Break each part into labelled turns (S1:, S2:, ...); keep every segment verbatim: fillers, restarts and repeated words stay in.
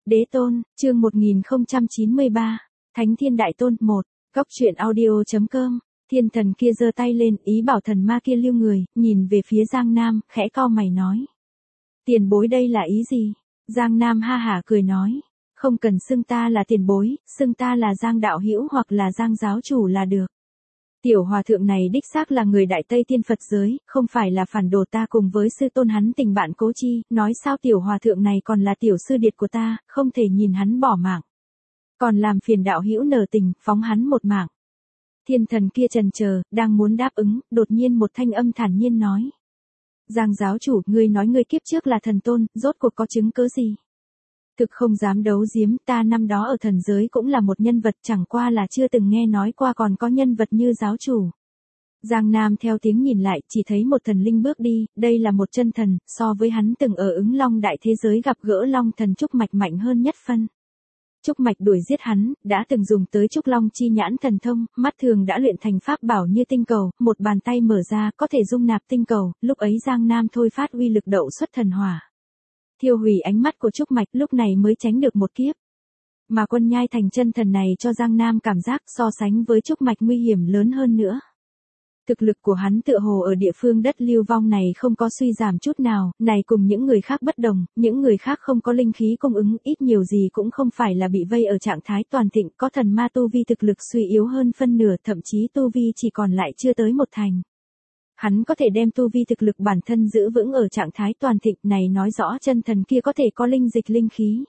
S1: Đế tôn, chương một nghìn không trăm chín mươi ba, Thánh Thiên Đại Tôn một, Góc truyện audio.com, thiên thần kia giơ tay lên, ý bảo thần ma kia lưu người, nhìn về phía Giang Nam, khẽ cau mày nói. Tiền bối đây là ý gì? Giang Nam ha hả cười nói. Không cần xưng ta là tiền bối, xưng ta là Giang đạo hữu hoặc là Giang giáo chủ là được. Tiểu hòa thượng này đích xác là người Đại Tây Tiên Phật giới, không phải là phản đồ ta cùng với sư tôn hắn tình bạn cố chi, nói sao tiểu hòa thượng này còn là tiểu sư điệt của ta, không thể nhìn hắn bỏ mạng. Còn làm phiền đạo hữu nở tình, phóng hắn một mạng. Thiên thần kia trần chờ, đang muốn đáp ứng, đột nhiên một thanh âm thản nhiên nói. Giang giáo chủ, ngươi nói ngươi kiếp trước là thần tôn, rốt cuộc có chứng cớ gì? Thực không dám đấu giếm, ta năm đó ở thần giới cũng là một nhân vật, chẳng qua là chưa từng nghe nói qua còn có nhân vật như giáo chủ. Giang Nam theo tiếng nhìn lại, chỉ thấy một thần linh bước đi, đây là một chân thần, so với hắn từng ở ứng long đại thế giới gặp gỡ long thần Trúc Mạch mạnh hơn nhất phân. Trúc Mạch đuổi giết hắn, đã từng dùng tới Trúc Long chi nhãn thần thông, mắt thường đã luyện thành pháp bảo như tinh cầu, một bàn tay mở ra có thể dung nạp tinh cầu, lúc ấy Giang Nam thôi phát uy lực đậu xuất thần hỏa. Thiêu hủy ánh mắt của Trúc Mạch, lúc này mới tránh được một kiếp. Mà Quân Nhai thành chân thần này cho Giang Nam cảm giác so sánh với Trúc Mạch nguy hiểm lớn hơn nữa. Thực lực của hắn tựa hồ ở địa phương đất lưu vong này không có suy giảm chút nào, này cùng những người khác bất đồng, những người khác không có linh khí cung ứng, ít nhiều gì cũng không phải là bị vây ở trạng thái toàn thịnh, có thần ma tu vi thực lực suy yếu hơn phân nửa, thậm chí tu vi chỉ còn lại chưa tới một thành. Hắn có thể đem tu vi thực lực bản thân giữ vững ở trạng thái toàn thịnh, này nói rõ chân thần kia có thể có linh dịch linh khí.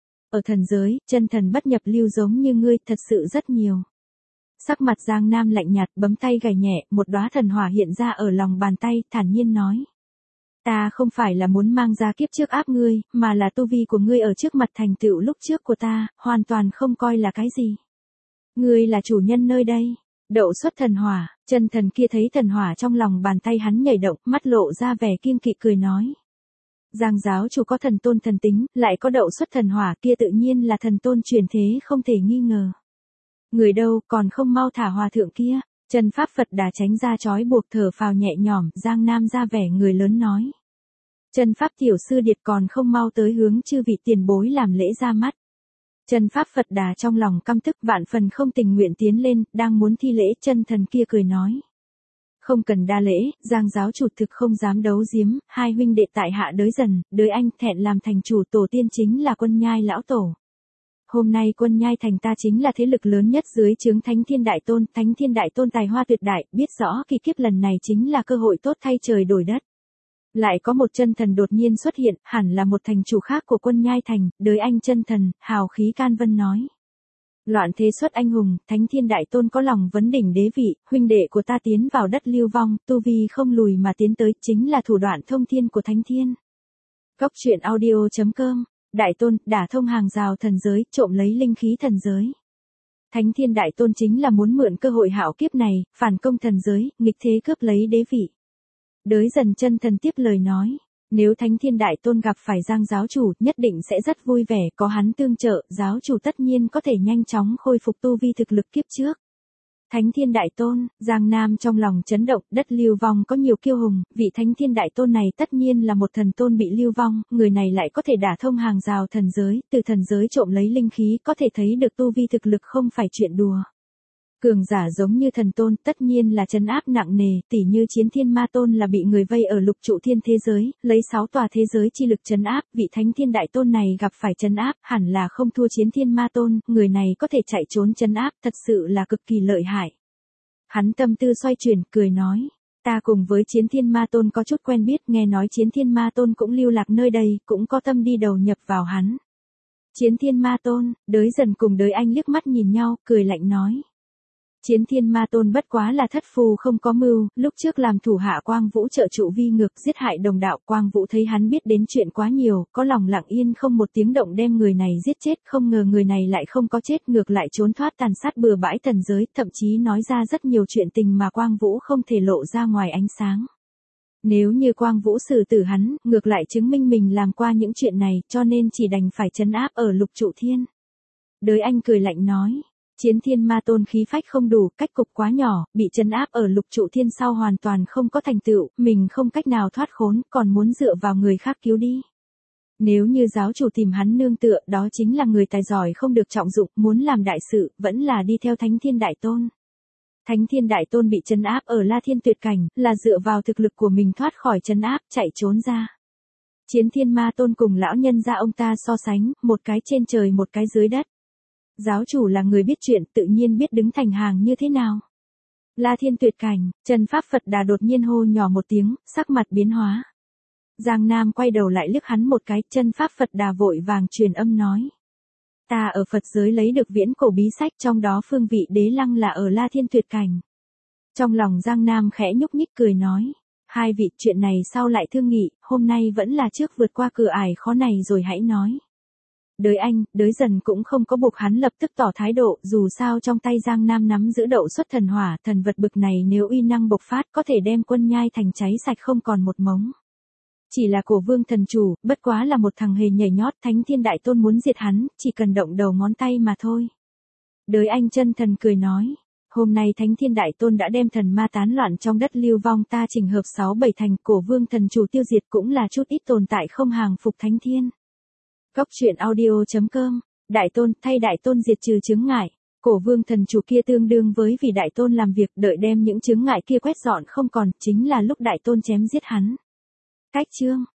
S1: Ở thần giới, chân thần bất nhập lưu giống như ngươi thật sự rất nhiều. Sắc mặt Giang Nam lạnh nhạt, bấm tay gảy nhẹ, một đóa thần hỏa hiện ra ở lòng bàn tay, thản nhiên nói. Ta không phải là muốn mang ra kiếp trước áp ngươi, mà là tu vi của ngươi ở trước mặt thành tựu lúc trước của ta, hoàn toàn không coi là cái gì. Ngươi là chủ nhân nơi đây. Đậu xuất thần hỏa, chân thần kia thấy thần hỏa trong lòng bàn tay hắn nhảy động, mắt lộ ra vẻ kiêng kỵ cười nói. Giang giáo chủ có thần tôn thần tính, lại có đậu xuất thần hỏa kia tự nhiên là thần tôn truyền thế không thể nghi ngờ. Người đâu còn không mau thả hòa thượng kia, chân pháp Phật Đà tránh ra trói buộc thở phào nhẹ nhõm, Giang Nam ra vẻ người lớn nói. Chân pháp tiểu sư điệt còn không mau tới hướng chư vị tiền bối làm lễ ra mắt. Chân pháp Phật Đà trong lòng căm tức vạn phần không tình nguyện tiến lên, đang muốn thi lễ, chân thần kia cười nói. Không cần đa lễ, Giang giáo chủ thực không dám đấu giếm, hai huynh đệ tại hạ đới dần, đới anh thẹn làm thành chủ tổ tiên chính là Quân Nhai lão tổ. Hôm nay Quân Nhai thành ta chính là thế lực lớn nhất dưới trướng Thánh Thiên Đại Tôn, Thánh Thiên Đại Tôn tài hoa tuyệt đại, biết rõ kỳ kiếp lần này chính là cơ hội tốt thay trời đổi đất. Lại có một chân thần đột nhiên xuất hiện, hẳn là một thành chủ khác của Quân Nhai thành, đới anh chân thần, hào khí can vân nói. Loạn thế xuất anh hùng, Thánh Thiên Đại Tôn có lòng vấn đỉnh đế vị, huynh đệ của ta tiến vào đất lưu vong, tu vi không lùi mà tiến tới, chính là thủ đoạn thông thiên của Thánh Thiên. Góc truyện audio.com, Đại Tôn, đả thông hàng rào thần giới, trộm lấy linh khí thần giới. Thánh Thiên Đại Tôn chính là muốn mượn cơ hội hạo kiếp này, phản công thần giới, nghịch thế cướp lấy đế vị. Đới dần chân thần tiếp lời nói, nếu Thánh Thiên Đại Tôn gặp phải Giang giáo chủ, nhất định sẽ rất vui vẻ, có hắn tương trợ, giáo chủ tất nhiên có thể nhanh chóng khôi phục tu vi thực lực kiếp trước. Thánh Thiên Đại Tôn, Giang Nam trong lòng chấn động, đất lưu vong có nhiều kiêu hùng, vị Thánh Thiên Đại Tôn này tất nhiên là một thần tôn bị lưu vong, người này lại có thể đả thông hàng rào thần giới, từ thần giới trộm lấy linh khí, có thể thấy được tu vi thực lực không phải chuyện đùa. Cường giả giống như thần tôn tất nhiên là trấn áp nặng nề, tỉ như Chiến Thiên Ma Tôn là bị người vây ở lục trụ thiên thế giới, lấy sáu tòa thế giới chi lực trấn áp, vị Thánh Thiên Đại Tôn này gặp phải trấn áp, hẳn là không thua Chiến Thiên Ma Tôn, người này có thể chạy trốn trấn áp, thật sự là cực kỳ lợi hại. Hắn tâm tư xoay chuyển, cười nói, ta cùng với Chiến Thiên Ma Tôn có chút quen biết, nghe nói Chiến Thiên Ma Tôn cũng lưu lạc nơi đây, cũng có tâm đi đầu nhập vào hắn. Chiến Thiên Ma Tôn, đới dần cùng đới anh liếc mắt nhìn nhau, cười lạnh nói. Chiến Thiên Ma Tôn bất quá là thất phù không có mưu, lúc trước làm thủ hạ Quang Vũ trợ trụ vi ngược giết hại đồng đạo, Quang Vũ thấy hắn biết đến chuyện quá nhiều, có lòng lặng yên không một tiếng động đem người này giết chết, không ngờ người này lại không có chết, ngược lại trốn thoát tàn sát bừa bãi thần giới, thậm chí nói ra rất nhiều chuyện tình mà Quang Vũ không thể lộ ra ngoài ánh sáng. Nếu như Quang Vũ xử tử hắn, ngược lại chứng minh mình làm qua những chuyện này, cho nên chỉ đành phải trấn áp ở lục trụ thiên. Đới anh cười lạnh nói. Chiến Thiên Ma Tôn khí phách không đủ, cách cục quá nhỏ, bị trấn áp ở lục trụ thiên sau hoàn toàn không có thành tựu, mình không cách nào thoát khốn, còn muốn dựa vào người khác cứu đi. Nếu như giáo chủ tìm hắn nương tựa, đó chính là người tài giỏi không được trọng dụng, muốn làm đại sự, vẫn là đi theo Thánh Thiên Đại Tôn. Thánh Thiên Đại Tôn bị trấn áp ở La Thiên Tuyệt Cảnh, là dựa vào thực lực của mình thoát khỏi trấn áp, chạy trốn ra. Chiến Thiên Ma Tôn cùng lão nhân gia ông ta so sánh, một cái trên trời một cái dưới đất. Giáo chủ là người biết chuyện, tự nhiên biết đứng thành hàng như thế nào. La Thiên Tuyệt Cảnh, Chân Pháp Phật Đà đột nhiên hô nhỏ một tiếng, sắc mặt biến hóa. Giang Nam quay đầu lại liếc hắn một cái, Chân Pháp Phật Đà vội vàng truyền âm nói. Ta ở Phật giới lấy được viễn cổ bí sách, trong đó phương vị đế lăng là ở La Thiên Tuyệt Cảnh. Trong lòng Giang Nam khẽ nhúc nhích cười nói. Hai vị, chuyện này sau lại thương nghị, hôm nay vẫn là trước vượt qua cửa ải khó này rồi hãy nói. Đới Anh, Đới Dần cũng không có buộc hắn lập tức tỏ thái độ, dù sao trong tay Giang Nam nắm giữ đậu xuất thần hỏa, thần vật bực này nếu uy năng bộc phát có thể đem quân nhai thành cháy sạch không còn một mống. Chỉ là Cổ Vương thần chủ, bất quá là một thằng hề nhảy nhót, Thánh Thiên Đại Tôn muốn diệt hắn, chỉ cần động đầu ngón tay mà thôi. Đới Anh chân thần cười nói. Hôm nay Thánh Thiên Đại Tôn đã đem thần ma tán loạn trong đất lưu vong ta chỉnh hợp sáu bảy thành, Cổ Vương thần chủ tiêu diệt cũng là chút ít tồn tại không hàng phục Thánh Thiên. Cốc truyện audio chấm com, Đại Tôn, thay Đại Tôn diệt trừ chướng ngại. Cổ Vương thần chủ kia tương đương với vì Đại Tôn làm việc, đợi đem những chướng ngại kia quét dọn không còn, chính là lúc Đại Tôn chém giết hắn. Cách chương